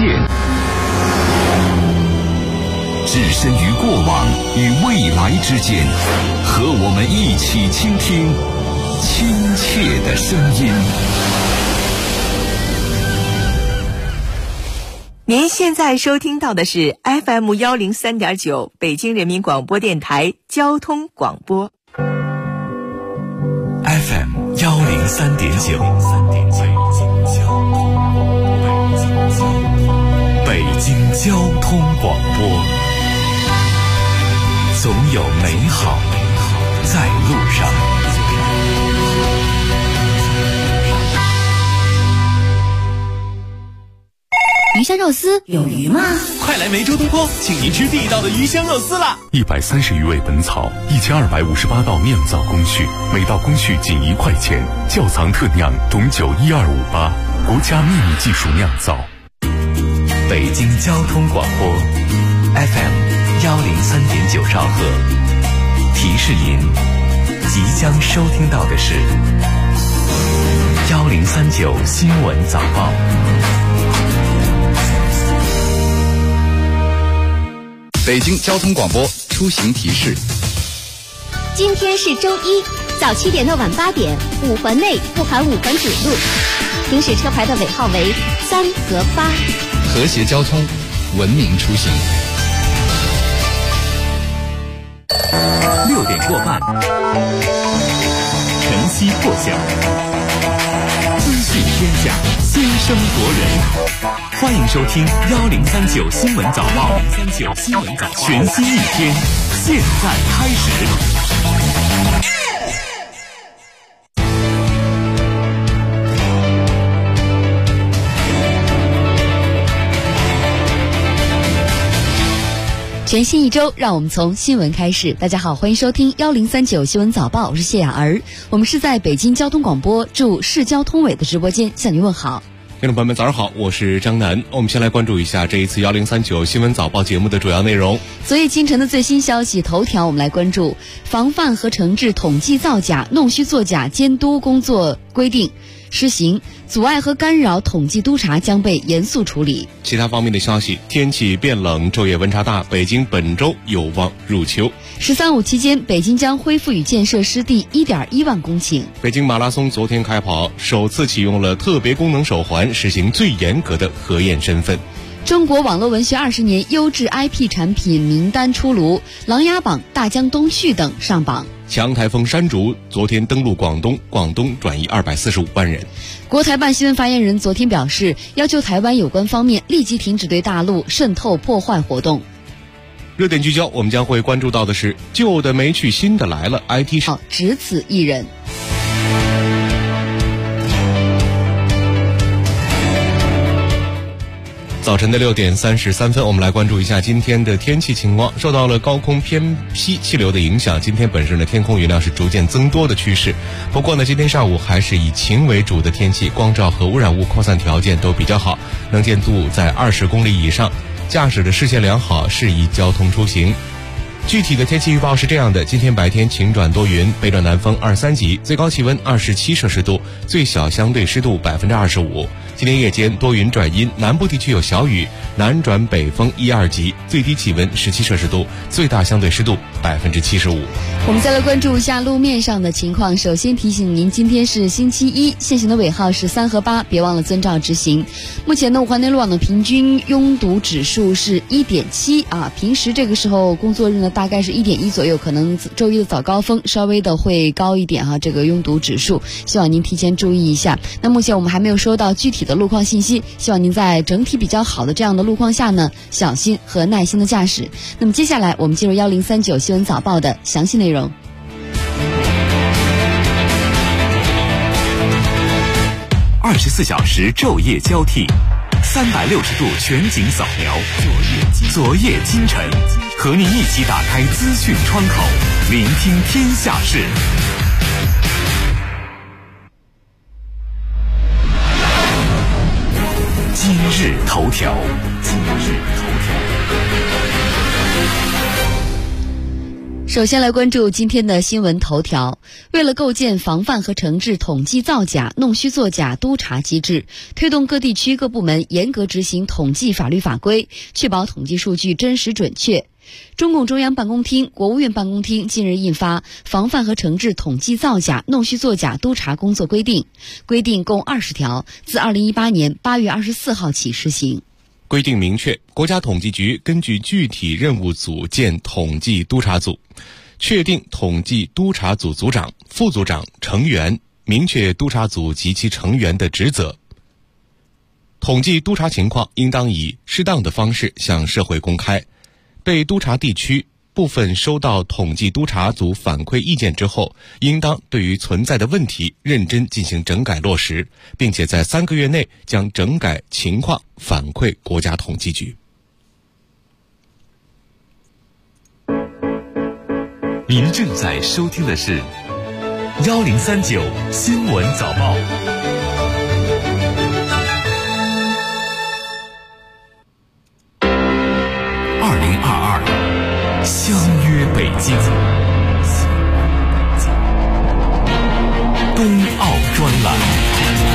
见，置身于过往与未来之间，和我们一起倾听亲切的声音。 您现在收听到的是 FM103.9 北京人民广播电台交通广播。 FM103.9 北京交通广播，总有美好在路上。 鱼香肉丝有鱼吗？ 快来梅州东坡，请您吃地道的鱼香肉丝啦 ！130余味本草，1258道酿造工序，每道工序仅1块钱，窖藏特酿董酒12588，国家秘密技术酿造。北京交通广播 FM103.9 兆赫，提示您即将收听到的是1039新闻早报。 北京交通广播出行提示： 今天是周一，早7点到晚8点，5环内不含5环主路，行驶车牌的尾号为3和8。 和谐交通，文明出行。 6点过半，晨曦破晓，资讯天下，先声夺人。欢迎收听1039新闻早报，全新一天，现在开始。 全新一周，让我们从新闻开始。大家好，欢迎收听1039新闻早报，我是谢雅儿。我们是在北京交通广播驻市交通委的直播间向您问好。 听众朋友们早上好，我是张楠。我们先来关注一下这一次1039新闻早报节目的主要内容。 昨夜清晨的最新消息头条，我们来关注防范和惩治统计造假、弄虚作假监督工作规定施行，阻碍和干扰统计督查将被严肃处理。 其他方面的消息，天气变冷，昼夜温差大，北京本周有望入秋。 13.5期间，北京将恢复与建设湿地1.1万公顷。 北京马拉松昨天开跑，首次启用了特别功能手环，实行最严格的核验身份。 中国网络文学20年优质 IP 产品名单出炉，《琅琊榜》《大江东去》等上榜。 强台风山竹昨天登陆广东，广东转移245万人。 国台办新闻发言人昨天表示，要求台湾有关方面立即停止对大陆渗透破坏活动。 热点聚焦，我们将会关注到的是旧的没去，新的来了 ，IT 市只此一人。 早晨的6点33分，我们来关注一下今天的天气情况。受到了高空偏西气流的影响，今天本身的天空云量是逐渐增多的趋势。不过呢，今天上午还是以晴为主的天气，光照和污染物扩散条件都比较好，能见度在20公里以上，驾驶的视线良好，适宜交通出行。具体的天气预报是这样的：今天白天晴转多云，北转南风2、3级，最高气温27摄氏度，最小相对湿度25%。今天夜间多云转阴，南部地区有小雨，南转北风1、2级，最低气温17摄氏度，最大相对湿度75%。 我们再来关注一下路面上的情况。首先提醒您，今天是星期一，限行的尾号是3和8，别忘了遵照执行。目前呢，5环内路网的平均拥堵指数是1.7啊，平时这个时候工作日呢大概是1.1左右，可能周一的早高峰稍微的会高一点哈，这个拥堵指数，希望您提前注意一下。那目前我们还没有收到具体的路况信息，希望您在整体比较好的这样的路况下呢，小心和耐心的驾驶。那么接下来我们进入1039新闻早报的详细内容。 24小时昼夜交替，360度全景扫描，昨夜今晨，和您一起打开资讯窗口，聆听天下事。今日头条。 首先来关注今天的新闻头条。为了构建防范和惩治统计造假、弄虚作假督查机制，推动各地区各部门严格执行统计法律法规，确保统计数据真实准确，中共中央办公厅、国务院办公厅近日印发《防范和惩治统计造假、弄虚作假督查工作规定》，规定共20条，自2018年8月24号起施行。 规定明确，国家统计局根据具体任务组建统计督查组，确定统计督查组组长、副组长、成员，明确督查组及其成员的职责。统计督查情况应当以适当的方式向社会公开。被督查地区部分收到统计督查组反馈意见之后，应当对于存在的问题认真进行整改落实，并且在3个月内将整改情况反馈国家统计局。 您正在收听的是1039新闻早报。2022相约北京，冬奥专栏。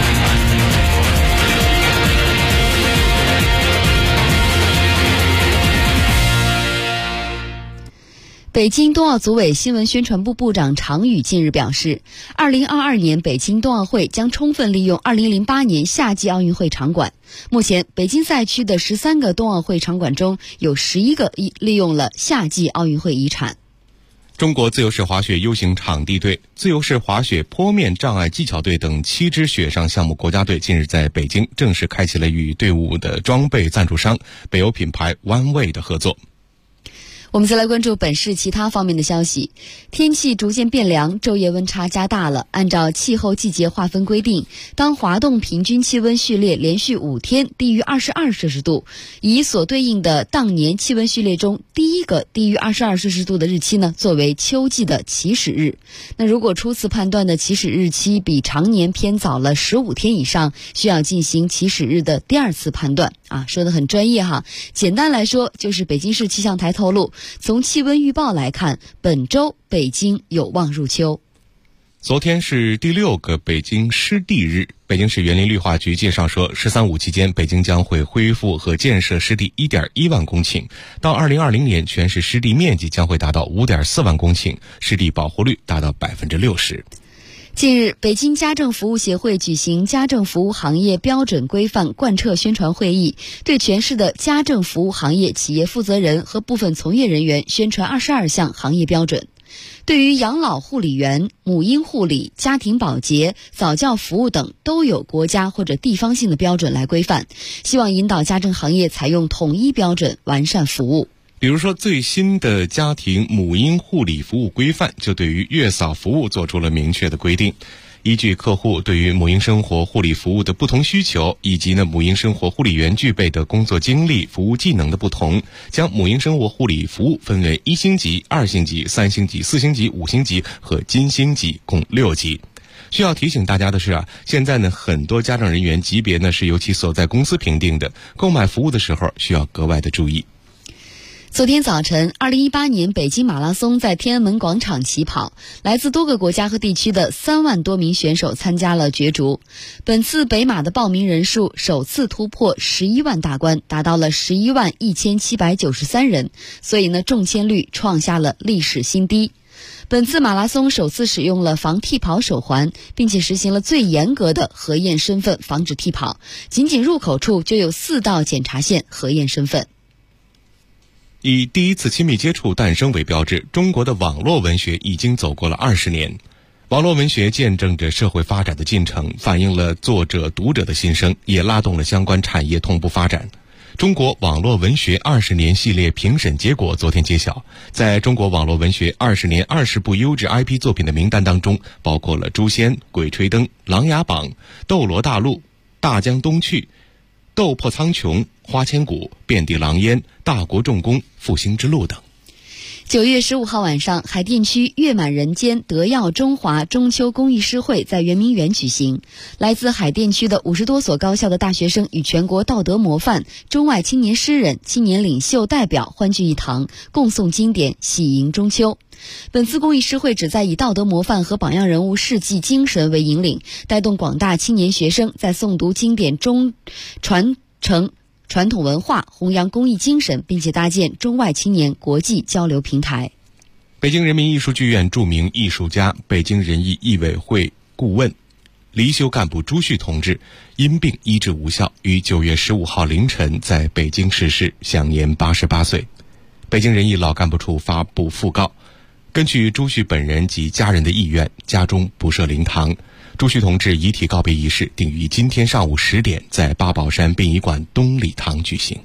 北京冬奥组委新闻宣传部部长常宇近日表示，2022年北京冬奥会将充分利用2008年夏季奥运会场馆。目前，北京赛区的13个冬奥会场馆中有11个利用了夏季奥运会遗产。 中国自由式滑雪 U 型场地队、自由式滑雪坡面障碍技巧队等7支雪上项目国家队近日在北京正式开启了与队伍的装备赞助商北欧品牌 OneWay 的合作。 我们再来关注本市其他方面的消息。天气逐渐变凉，昼夜温差加大了。按照气候季节划分规定，当滑动平均气温序列连续5天低于22摄氏度，以所对应的当年气温序列中第一个低于22摄氏度的日期呢，作为秋季的起始日。那如果初次判断的起始日期比常年偏早了15天以上，需要进行起始日的第2次判断。说得很专业哈。简单来说，就是北京市气象台透露，从气温预报来看，本周北京有望入秋。 昨天是第6个北京湿地日，北京市园林绿化局介绍说，“13·5”期间，北京将会恢复和建设湿地1.1万公顷，到2020年，全市湿地面积将会达到5.4万公顷，湿地保护率达到60%。 近日，北京家政服务协会举行家政服务行业标准规范贯彻宣传会议，对全市的家政服务行业企业负责人和部分从业人员宣传22项行业标准。对于养老护理员、母婴护理、家庭保洁、早教服务等，都有国家或者地方性的标准来规范，希望引导家政行业采用统一标准，完善服务。 比如说，最新的家庭母婴护理服务规范就对于月嫂服务做出了明确的规定，依据客户对于母婴生活护理服务的不同需求，以及母婴生活护理员具备的工作经历、服务技能的不同，将母婴生活护理服务分为1星级、2星级、3星级、4星级、5星级和金星级，共6级。需要提醒大家的是现在很多家政人员级别是由其所在公司评定的，购买服务的时候需要格外的注意。 昨天早晨，2018年北京马拉松在天安门广场起跑，来自多个国家和地区的3万多名选手参加了角逐。本次北马的报名人数首次突破11万大关，达到了11万1793人，所以中签率创下了历史新低。本次马拉松首次使用了防替跑手环，并且实行了最严格的核验身份，防止替跑。仅入口处就有4道检查线核验身份。 以第一次亲密接触诞生为标志，中国的网络文学已经走过了20年。网络文学见证着社会发展的进程，反映了作者读者的心声，也拉动了相关产业同步发展。中国网络文学20年系列评审结果昨天揭晓，在中国网络文学20年20部优质 IP 作品的名单当中，包括了《诛仙》《鬼吹灯》《琅琊榜》《斗罗大陆》《大江东去》《斗破苍穹》《花千骨》《遍地狼烟》《大国重工》《复兴之路》等。 9月15号晚上，海淀区月满人间德耀中华中秋公益诗会在圆明园举行。来自海淀区的50多所高校的大学生与全国道德模范、中外青年诗人、青年领袖代表欢聚一堂，共诵经典，喜迎中秋。本次公益诗会旨在以道德模范和榜样人物事迹精神为引领，带动广大青年学生在诵读经典中传承传统文化，弘扬公益精神，并且搭建中外青年国际交流平台。 北京人民艺术剧院著名艺术家、北京人艺艺委会顾问、离休干部朱旭同志因病医治无效，于9月15号凌晨在北京逝世，享年88岁。北京人艺老干部处发布讣告，根据朱旭本人及家人的意愿，家中不设灵堂。朱旭同志遗体告别仪式定于今天上午10点在八宝山殡仪馆东礼堂举行。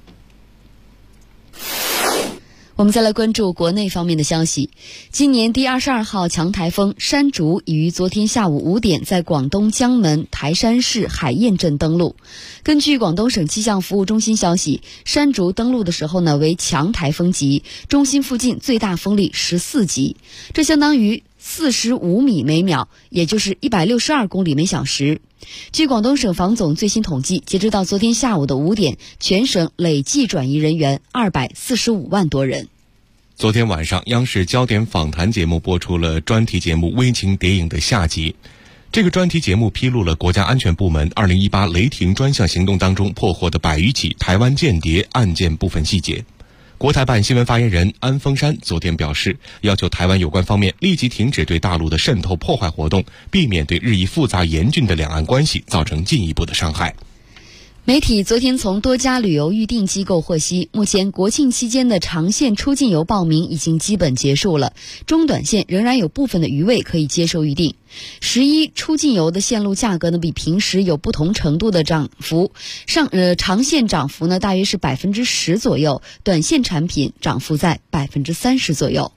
我们再来关注国内方面的消息。今年第22号强台风山竹已于昨天下午5点在广东江门台山市海晏镇登陆。根据广东省气象服务中心消息，山竹登陆的时候呢为强台风级，中心附近最大风力14级，这相当于45米每秒，也就是162公里每小时。据广东省防总最新统计，截止到昨天下午的5点，全省累计转移人员245万多人。 昨天晚上，央视焦点访谈节目播出了专题节目《危情谍影》的下集。这个专题节目披露了国家安全部门2018雷霆专项行动当中破获的100余起台湾间谍案件部分细节。国台办新闻发言人安峰山昨天表示，要求台湾有关方面立即停止对大陆的渗透破坏活动，避免对日益复杂严峻的两岸关系造成进一步的伤害。 媒体昨天从多家旅游预订机构获悉，目前国庆期间的长线出境游报名已经基本结束了，中短线仍然有部分的余位可以接受预订。11出境游的线路价格呢比平时有不同程度的涨幅，长线涨幅呢大约是10%左右，短线产品涨幅在30%左右。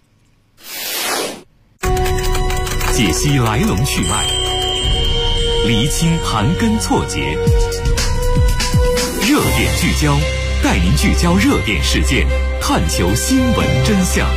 解析来龙去脉，厘清盘根错节，热点聚焦，带您聚焦热点事件，探求新闻真相。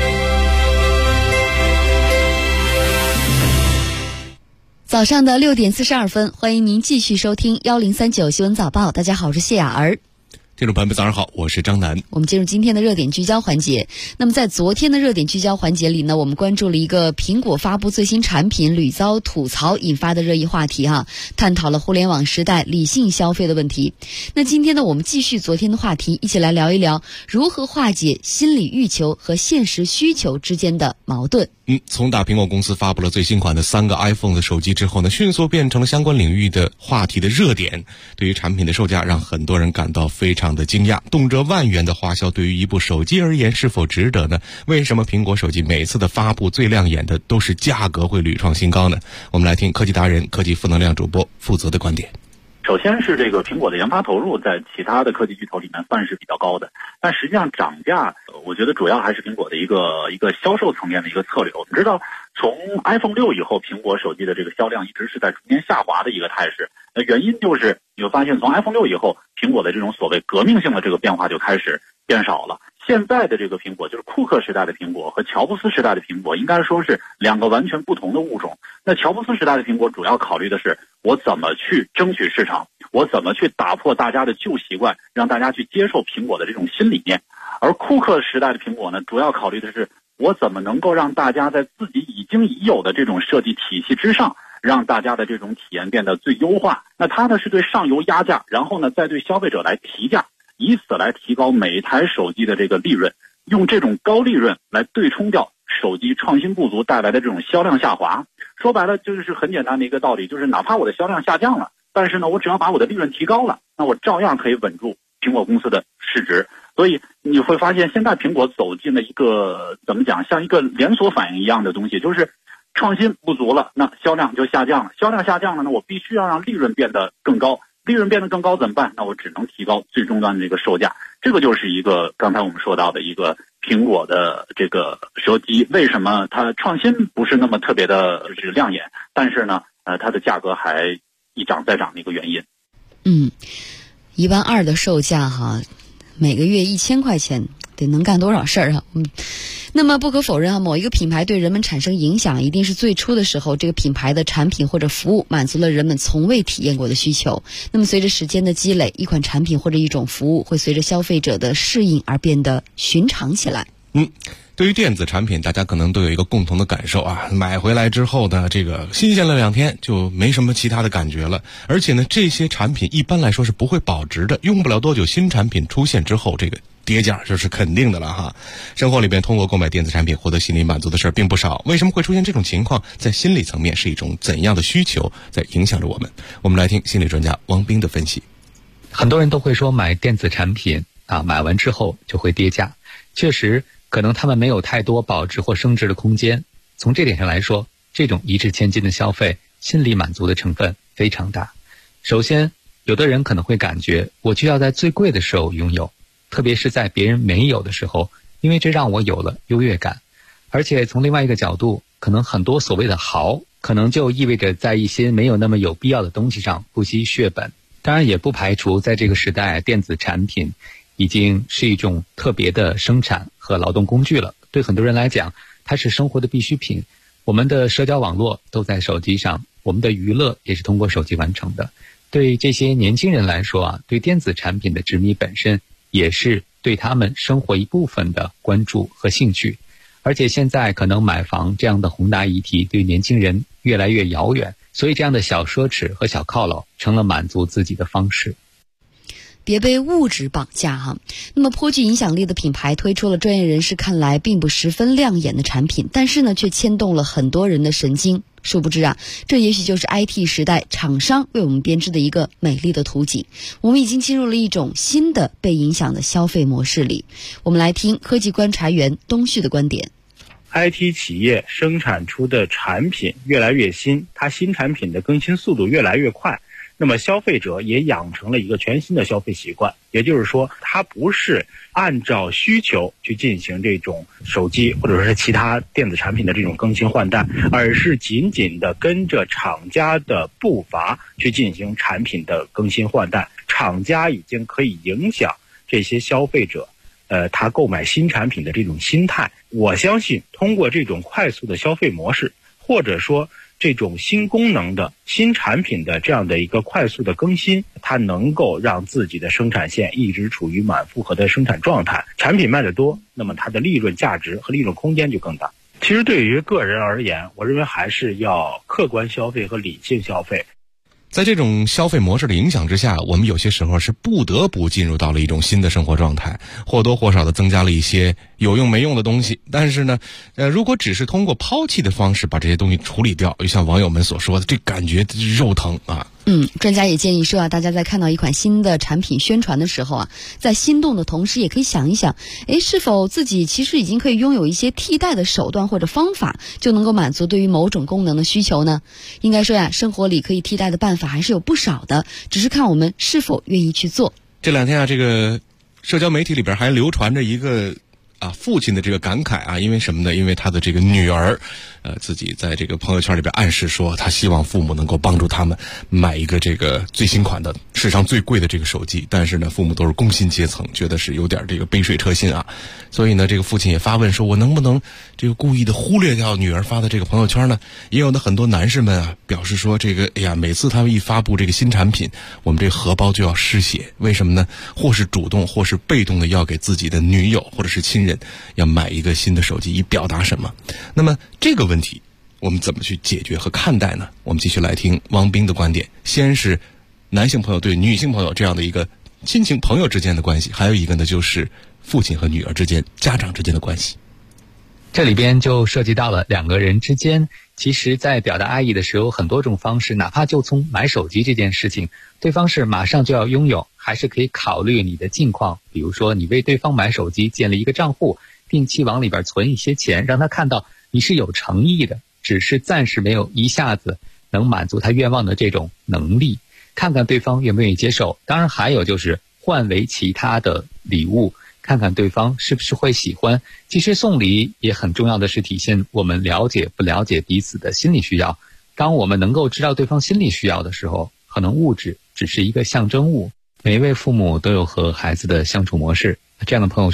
早上的6点42分，欢迎您继续收听1039新闻早报。大家好，我是谢雅儿。 听众朋友们早上好，我是张楠。 我们进入今天的热点聚焦环节。那么在昨天的热点聚焦环节里呢，我们关注了一个苹果发布最新产品屡遭吐槽引发的热议话题探讨了互联网时代理性消费的问题。那今天呢，我们继续昨天的话题，一起来聊一聊如何化解心理欲求和现实需求之间的矛盾。 从大苹果公司发布了最新款的3个 iPhone 的手机之后呢，迅速变成了相关领域的话题的热点。对于产品的售价，让很多人感到非常的惊讶，动辄万元的花销对于一部手机而言是否值得呢？为什么苹果手机每次的发布最亮眼的都是价格会屡创新高呢？我们来听科技达人、科技负能量主播负责的观点。 首先是这个苹果的研发投入在其他的科技巨头里面算是比较高的，但实际上涨价我觉得主要还是苹果的一个销售层面的一个策略。我们知道从 iPhone 6以后，苹果手机的这个销量一直是在逐年下滑的一个态势。原因就是你会发现从 iPhone 6以后，苹果的这种所谓革命性的这个变化就开始变少了。现在的这个苹果，就是库克时代的苹果和乔布斯时代的苹果，应该说是两个完全不同的物种。那乔布斯时代的苹果主要考虑的是我怎么去争取市场，我怎么去打破大家的旧习惯，让大家去接受苹果的这种新理念。而库克时代的苹果呢，主要考虑的是我怎么能够让大家在自己已有的这种设计体系之上，让大家的这种体验变得最优化。那它呢是对上游压价，然后呢再对消费者来提价，以此来提高每一台手机的这个利润，用这种高利润来对冲掉手机创新不足带来的这种销量下滑。说白了就是很简单的一个道理，就是哪怕我的销量下降了，但是呢我只要把我的利润提高了，那我照样可以稳住苹果公司的市值。所以你会发现现在苹果走进了一个怎么讲，像一个连锁反应一样的东西，就是创新不足了，那销量就下降了，销量下降了，那我必须要让利润变得更高，利润变得更高怎么办？那我只能提高最终端的这个售价。这个就是一个刚才我们说到的一个苹果的这个手机为什么它创新不是那么特别的亮眼，但是呢它的价格还一涨再涨的一个原因。 12000的售价每个月1000块钱得能干多少事儿那么不可否认某一个品牌对人们产生影响，一定是最初的时候这个品牌的产品或者服务满足了人们从未体验过的需求。那么随着时间的积累，一款产品或者一种服务会随着消费者的适应而变得寻常起来。 对于电子产品，大家可能都有一个共同的感受啊，买回来之后呢，这个新鲜了2天就没什么其他的感觉了。而且呢，这些产品一般来说是不会保值的，用不了多久，新产品出现之后，这个跌价就是肯定的了哈。生活里边通过购买电子产品获得心理满足的事儿并不少，为什么会出现这种情况？在心理层面是一种怎样的需求在影响着我们？我们来听心理专家汪斌的分析。 很多人都会说买电子产品买完之后就会跌价，确实可能他们没有太多保值或升值的空间。从这点上来说，这种一掷千金的消费，心理满足的成分非常大。首先，有的人可能会感觉我就要在最贵的时候拥有，特别是在别人没有的时候，因为这让我有了优越感。而且从另外一个角度，可能很多所谓的豪，可能就意味着在一些没有那么有必要的东西上不惜血本。当然也不排除在这个时代，电子产品已经是一种特别的生产和劳动工具了。对很多人来讲，它是生活的必需品。我们的社交网络都在手机上，我们的娱乐也是通过手机完成的。对这些年轻人来说对电子产品的执迷本身也是对他们生活一部分的关注和兴趣。而且现在可能买房这样的宏大议题对年轻人越来越遥远，所以这样的小奢侈和小犒劳成了满足自己的方式。 别被物质绑架那么颇具影响力的品牌推出了专业人士看来并不十分亮眼的产品，但是呢却牵动了很多人的神经。殊不知这也许就是 IT 时代厂商为我们编织的一个美丽的图景。我们已经进入了一种新的被影响的消费模式里。我们来听科技观察员东旭的观点。 IT 企业生产出的产品越来越新，它新产品的更新速度越来越快，那么消费者也养成了一个全新的消费习惯，也就是说它不是按照需求去进行这种手机或者说是其他电子产品的这种更新换代，而是紧紧的跟着厂家的步伐去进行产品的更新换代。厂家已经可以影响这些消费者他购买新产品的这种心态。我相信通过这种快速的消费模式，或者说这种新功能的新产品的这样的一个快速的更新，它能够让自己的生产线一直处于满负荷的生产状态。产品卖得多，那么它的利润价值和利润空间就更大。其实对于个人而言，我认为还是要客观消费和理性消费。 在这种消费模式的影响之下，我们有些时候是不得不进入到了一种新的生活状态，或多或少的增加了一些有用没用的东西。但是呢，如果只是通过抛弃的方式把这些东西处理掉，就像网友们所说的，这感觉肉疼专家也建议说大家在看到一款新的产品宣传的时候在心动的同时也可以想一想，是否自己其实已经可以拥有一些替代的手段或者方法，就能够满足对于某种功能的需求呢？应该说生活里可以替代的办法还是有不少的，只是看我们是否愿意去做。 这2天这个社交媒体里边还流传着一个父亲的这个感慨因为什么呢？因为他的这个女儿自己在这个朋友圈里边暗示说，他希望父母能够帮助他们买一个这个最新款的史上最贵的这个手机，但是呢父母都是工薪阶层，觉得是有点这个杯水车薪所以呢这个父亲也发问说，我能不能这个故意的忽略掉女儿发的这个朋友圈呢？也有的很多男士们表示说，这个每次他们一发布这个新产品，我们这个荷包就要失血。为什么呢？或是主动或是被动的要给自己的女友或者是亲人要买一个新的手机，以表达什么？那么这个问题我们怎么去解决和看待呢？我们继续来听汪斌的观点。先是男性朋友对女性朋友这样的一个亲情朋友之间的关系，还有一个呢就是父亲和女儿之间家长之间的关系。 这里边就涉及到了2个人之间，其实在表达爱意的时候有很多种方式，哪怕就从买手机这件事情，对方是马上就要拥有，还是可以考虑你的近况，比如说你为对方买手机建立一个账户，定期往里边存一些钱，让他看到你是有诚意的，只是暂时没有一下子能满足他愿望的这种能力，看看对方愿不愿意接受。当然还有就是换为其他的礼物，看看对方是不是会喜欢。其实送礼也很重要的是体现我们了解不了解彼此的心理需要。当我们能够知道对方心理需要的时候，可能物质只是一个象征物。每一位父母都有和孩子的相处模式，这样的朋友圈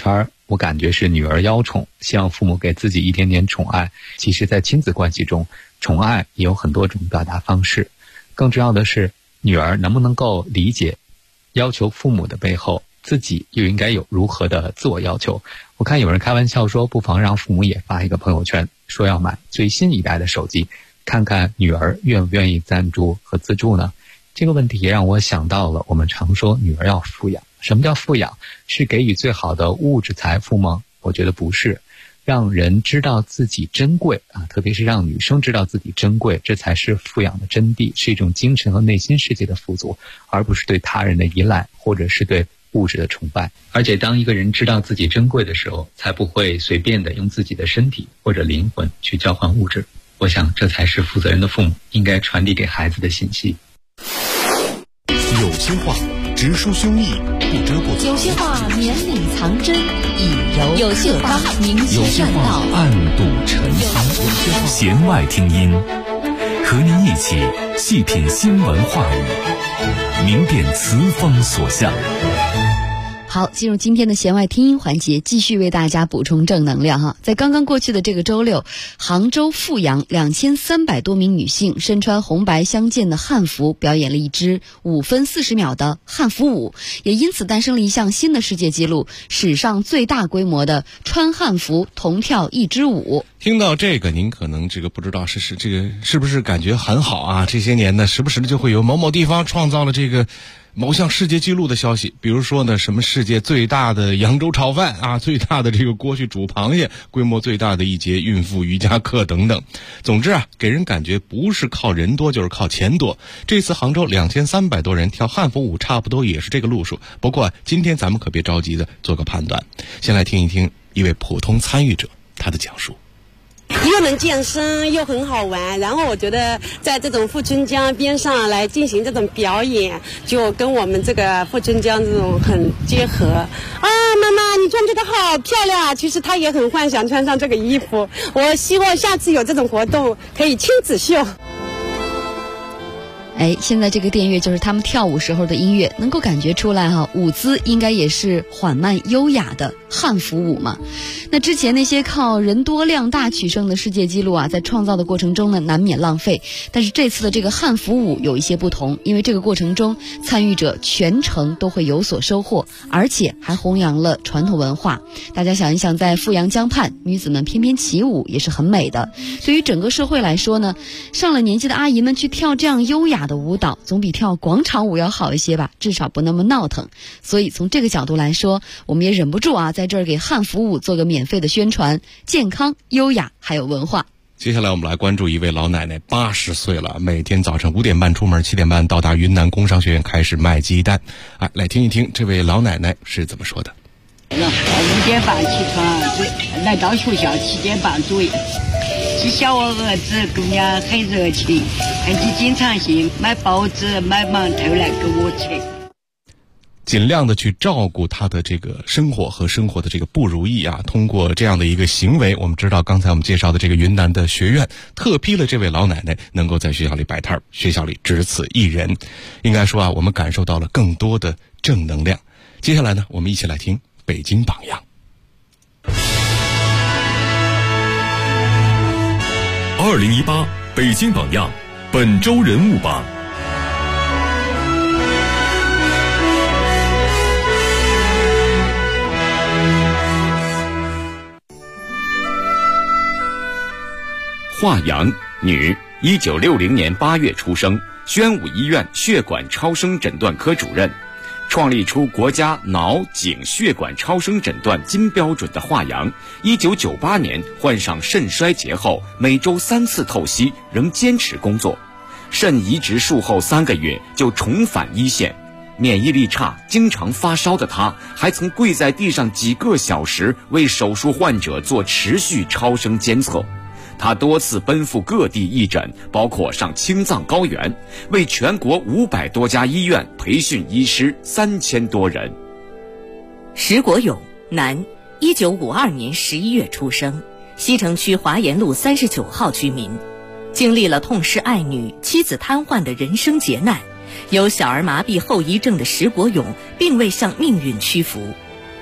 我感觉是女儿邀宠，希望父母给自己一点点宠爱。其实在亲子关系中，宠爱也有很多种表达方式，更重要的是女儿能不能够理解要求父母的背后，自己又应该有如何的自我要求。我看有人开玩笑说，不妨让父母也发一个朋友圈，说要买最新一代的手机，看看女儿愿不愿意赞助和资助呢？这个问题也让我想到了我们常说女儿要富养。什么叫富养？是给予最好的物质财富吗？我觉得不是，让人知道自己珍贵啊，特别是让女生知道自己珍贵，这才是富养的真谛，是一种精神和内心世界的富足，而不是对他人的依赖或者是对物质的崇拜。而且当一个人知道自己珍贵的时候，才不会随便的用自己的身体或者灵魂去交换物质。我想这才是负责任的父母应该传递给孩子的信息。 有些话直抒胸臆，不遮不藏； 有些话绵里藏针，以柔有些话明有些确善道， 话暗度陈仓。弦外听音，和您一起细品新闻话语，明辨词风所向。 好，进入今天的弦外听音环节，继续为大家补充正能量哈。在刚刚过去的这个周六，杭州富阳2300多名女性身穿红白相间的汉服，表演了一支5分40秒的汉服舞，也因此诞生了一项新的世界纪录，史上最大规模的穿汉服同跳一支舞。 听到这个，您可能不知道这个是不是感觉很好啊？这些年呢，时不时的就会有某某地方创造了这个某项世界纪录的消息，比如说呢，什么世界最大的扬州炒饭啊，最大的这个锅去煮螃蟹，规模最大的一节孕妇瑜伽课等等。总之啊，给人感觉不是靠人多就是靠钱多。这次杭州2300多人跳汉服舞，差不多也是这个路数。不过今天咱们可别着急的做个判断，先来听一听一位普通参与者他的讲述。 又能健身又很好玩，然后我觉得在这种富春江边上来进行这种表演，就跟我们这个富春江这种很结合啊。妈妈你穿这个好漂亮，其实她也很幻想穿上这个衣服。我希望下次有这种活动可以亲子秀。 现在这个电乐就是他们跳舞时候的音乐，能够感觉出来哈，舞姿应该也是缓慢优雅的汉服舞嘛。那之前那些靠人多量大取胜的世界纪录啊，在创造的过程中呢，难免浪费。但是这次的这个汉服舞有一些不同，因为这个过程中参与者全程都会有所收获，而且还弘扬了传统文化。大家想一想，在富阳江畔，女子们翩翩起舞也是很美的。对于整个社会来说呢，上了年纪的阿姨们去跳这样优雅的舞蹈，总比跳广场舞要好一些吧，至少不那么闹腾。所以从这个角度来说，我们也忍不住啊，在这儿给汉服舞做个免费的宣传，健康、优雅还有文化。 接下来我们来关注一位老奶奶，80岁了，每天早晨5点半出门，7点半到达云南工商学院开始卖鸡蛋。来听一听这位老奶奶是怎么说的。 5点半起床，来到学校7点半左右。是小儿子姑娘很热情，而且经常性买包子买馒头来给我吃。 尽量的去照顾他的这个生活和生活的这个不如意啊。通过这样的一个行为，我们知道刚才我们介绍的这个云南的学院特批了这位老奶奶能够在学校里摆摊，学校里只此一人。应该说啊，我们感受到了更多的正能量。接下来呢，我们一起来听北京榜样。 2018北京榜样本周人物榜。 华阳，女，1960年8月出生，宣武医院血管超声诊断科主任，创立出国家脑颈血管超声诊断金标准的华阳，1998年患上肾衰竭后，每周3次透析，仍坚持工作。肾移植术后3个月就重返一线，免疫力差、经常发烧的她，还曾跪在地上几个小时为手术患者做持续超声监测。他多次奔赴各地义诊，包括上青藏高原，为全国500多家医院培训医师3000多人。 石国勇，男，1952年11月出生，西城区华严路39号居民。经历了痛失爱女、妻子瘫痪的人生劫难，有小儿麻痹后遗症的石国勇并未向命运屈服。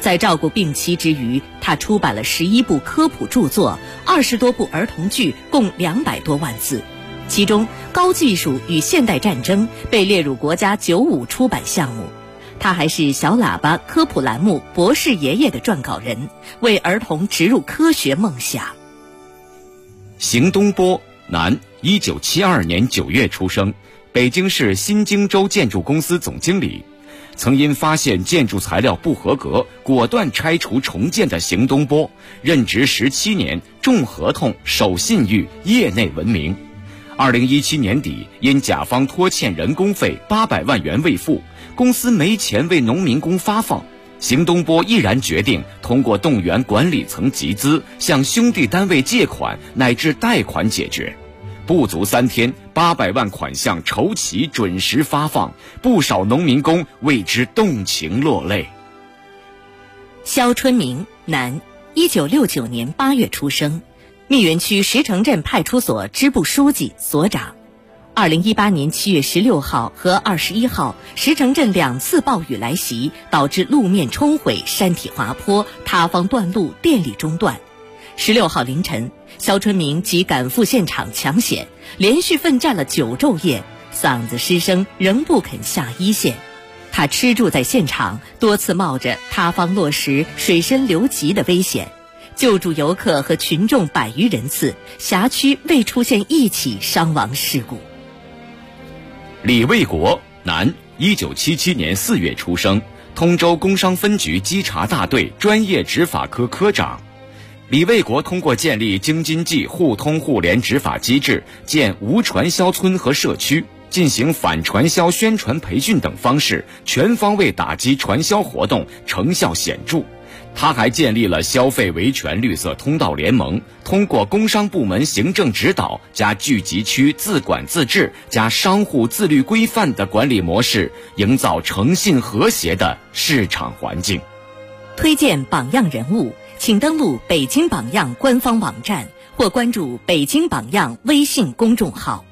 在照顾病妻之余，他出版了11部科普著作，20多部儿童剧，共200多万字。其中，高技术与现代战争被列入国家95出版项目。他还是小喇叭科普栏目《博士爷爷》的撰稿人，为儿童植入科学梦想。 邢东波，男，1972年9月出生，北京市新京州建筑公司总经理。曾因发现建筑材料不合格，果断拆除重建的邢东波，任职17年，重合同，守信誉，业内闻名。2017年底，因甲方拖欠人工费800万元未付，公司没钱为农民工发放，邢东波毅然决定通过动员管理层集资，向兄弟单位借款乃至贷款解决。不足3天，800万款项筹齐，准时发放，不少农民工为之动情落泪。 肖春明，男，1969年8月出生，密云区石城镇派出所支部书记、所长。2018年7月16号和21号，石城镇2次暴雨来袭，导致路面冲毁、山体滑坡、塌方断路、电力中断。16号凌晨，肖春明即赶赴现场抢险，连续奋战了9昼夜，嗓子失声，仍不肯下一线。他吃住在现场，多次冒着塌方落石、水深流急的危险，救助游客和群众100余人次，辖区未出现一起伤亡事故。 李卫国，男，1977年4月出生，通州工商分局稽查大队专业执法科科长。李卫国通过建立京津冀互通互联执法机制，建无传销村和社区，进行反传销宣传培训等方式，全方位打击传销活动，成效显著。他还建立了消费维权绿色通道联盟，通过工商部门行政指导加聚集区自管自治加商户自律规范的管理模式，营造诚信和谐的市场环境。 推荐榜样人物，请登录北京榜样官方网站或关注北京榜样微信公众号。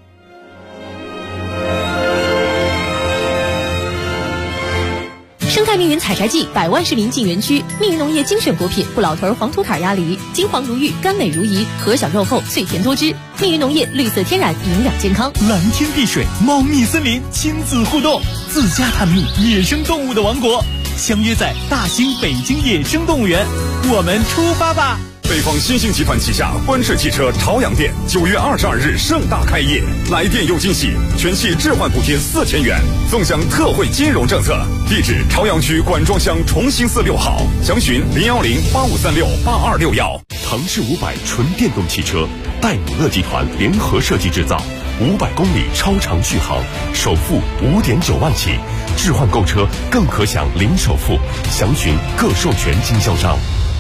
生态密云采摘季，100万市民进园区。密云农业精选果品：不老头黄土坎鸭梨，金黄如玉，甘美如饴，核小肉厚，脆甜多汁。密云农业绿色天然，营养健康。 蓝天碧水，茂密森林，亲子互动，自家探秘野生动物的王国。相约在大兴北京野生动物园，我们出发吧！ 北方新兴集团旗下观世汽车朝阳店9月22日盛大开业，来电有惊喜，全系置换补贴4000元，纵享特惠金融政策。地址：朝阳区管庄乡重兴寺6号，详询01085368261。 腾势500纯电动汽车，戴姆勒集团联合设计制造，500公里超长续航，首付5.9万起，置换购车更可享零首付，详询各授权经销商。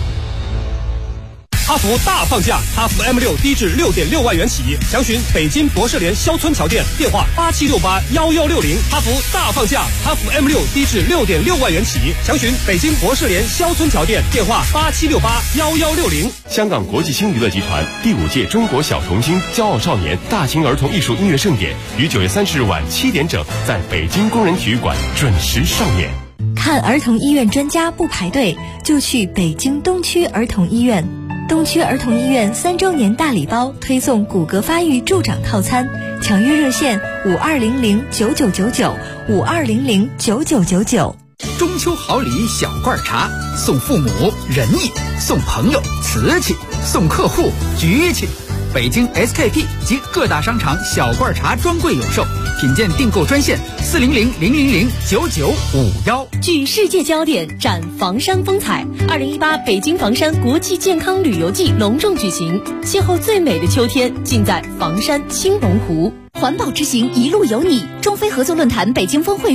哈弗大放价，哈弗 M6低至6.6万元起，详询北京博士联肖村桥店，电话87681160。哈弗大放价，哈弗 M6低至6.6万元起，详询北京博士联肖村桥店，电话87681160。 香港国际星娱乐集团第5届中国小童星骄傲少年大型儿童艺术音乐盛典于9月30日晚7点整在北京工人体育馆准时上演。 看儿童医院专家不排队，就去北京东区儿童医院。东区儿童医院3周年大礼包推送骨骼发育助长套餐，抢约热线52009999，52009999。 中秋好礼小罐茶，送父母仁义，送朋友瓷器，送客户局气。北京 SKP 及各大商场小罐茶专柜有售，品鉴订购专线40000009951。 聚世界焦点，展房山风采。2018北京房山国际健康旅游季隆重举行，邂逅最美的秋天，尽在房山青龙湖。环保之行，一路有你。中非合作论坛北京峰会